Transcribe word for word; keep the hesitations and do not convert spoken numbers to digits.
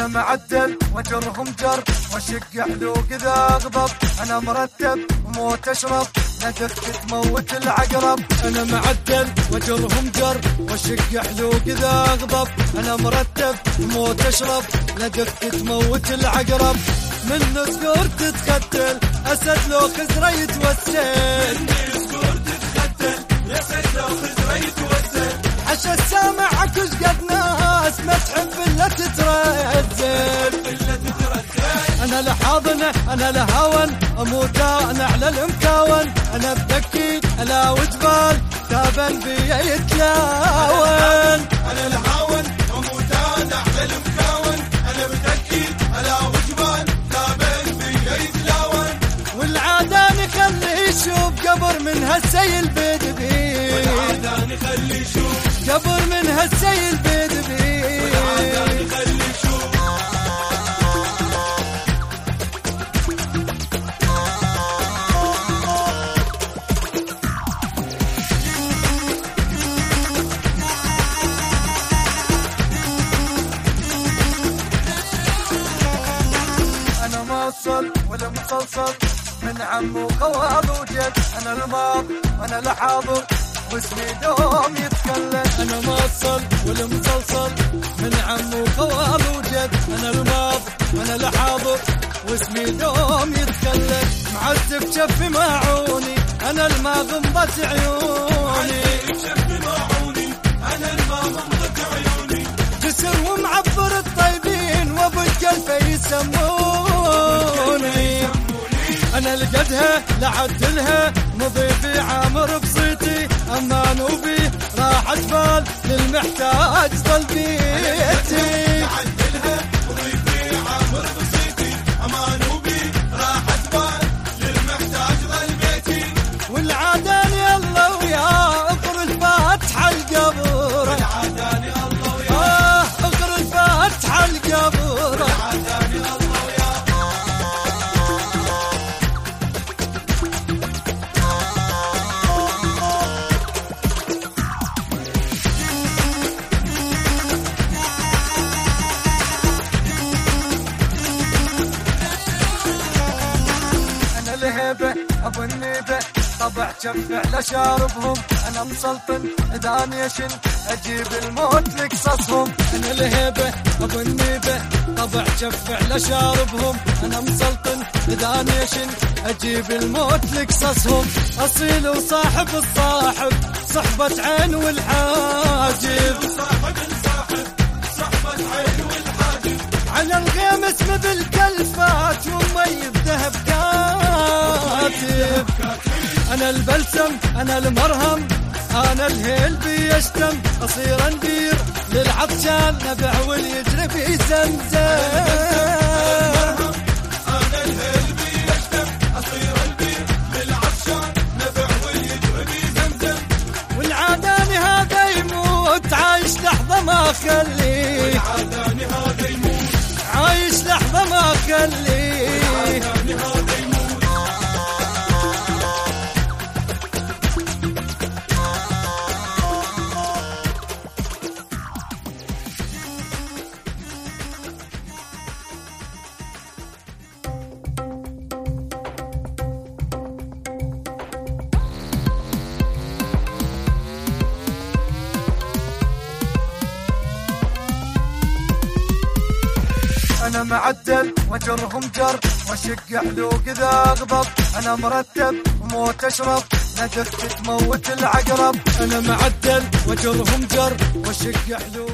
معدل وجرهم جر وشق حلوق اذا اغضب. انا مرتب وموت اشرب ندك تموت العقرب. انا معدل وجرهم جر وشق حلوق اذا اغضب. انا مرتب وموت اشرب ندك تموت العقرب. من صقور تتختل اسد لو خزره يتوسل. من صقور تتختل اسد لو خزره يتوسل. عشا السامع عكس قد ناس ما تحب الا تترزل. انا لحاضنه انا لهون اموت انا على المكاون. انا بدكي الا وجبال تابن بيا يتلاون. انا لهون اموت انا على المكاون. انا بدكي الا وجبال تابن بيا يتلاون. والعاداني خلي يشوف قبر من هالسيل بدبي. والعاداني خلي يشوف قبر من هالسيل بدبي. والعاداني خلي يشوف. انا موصل ولا مسلسل من عم وخوال وجد. انا الماضي وانا الحاضر واسمي دوم يتكلم. انا موصل ولا مسلسل من عم وخوال وجد. انا الماضي وانا الحاضر واسمي دوم يتكلم. معذب شفي معوني انا الما غمضت عيوني. شفي معوني انا الما غمضت عيوني. جسر ومعبر الطيبين وابو الكلفه يسموني. انا لقدها لعدلها نظيفي عامر بصيتي. اما نوبي راحت بال للمحتاج ظل بيتي. لعدلها نظيفي عامر بصيتي. اما نوبي راحت بال للمحتاج ظل بيتي. والعاداني الله وياه اقر الفاتحه القبر. والعاداني الله وياه اه اقر الفاتحه القبر. والعاداني الله وياه. الهيبة ابو النيبة طبع شف على شاربهم. انا مسلطن اذا يشن اجيب الموت لقصصهم. انا الهيبة ابو النيبة طبع شف على شاربهم. انا مسلطن اذا يشن اجيب الموت لقصصهم. اصيل وصاحب الصاحب صحبة عين والحاجب. صاحب الصاحب صحبة عين والحاجب. على الغيم اسمه بالكلفات وميز ذهب كاتب. انا البلسم انا المرهم انا الهيل بيشتم. اصير ندير للعطشان نبع واليجري في زمزم. انا الهيل بيشتم. اصير ندير للعطشان نبع واليجري في زمزم. والعاداني هذا يموت عايش لحظه ما خليه. والعاداني هذا يموت عايش لحظه ما خليه. والعاداني هذا يموت. انا معدل وجرهم جر وشق حلوق اذا اغضب. انا مرتب وموت اشرب ندك تموت العقرب. انا معدل وجرهم جر وشق حلوق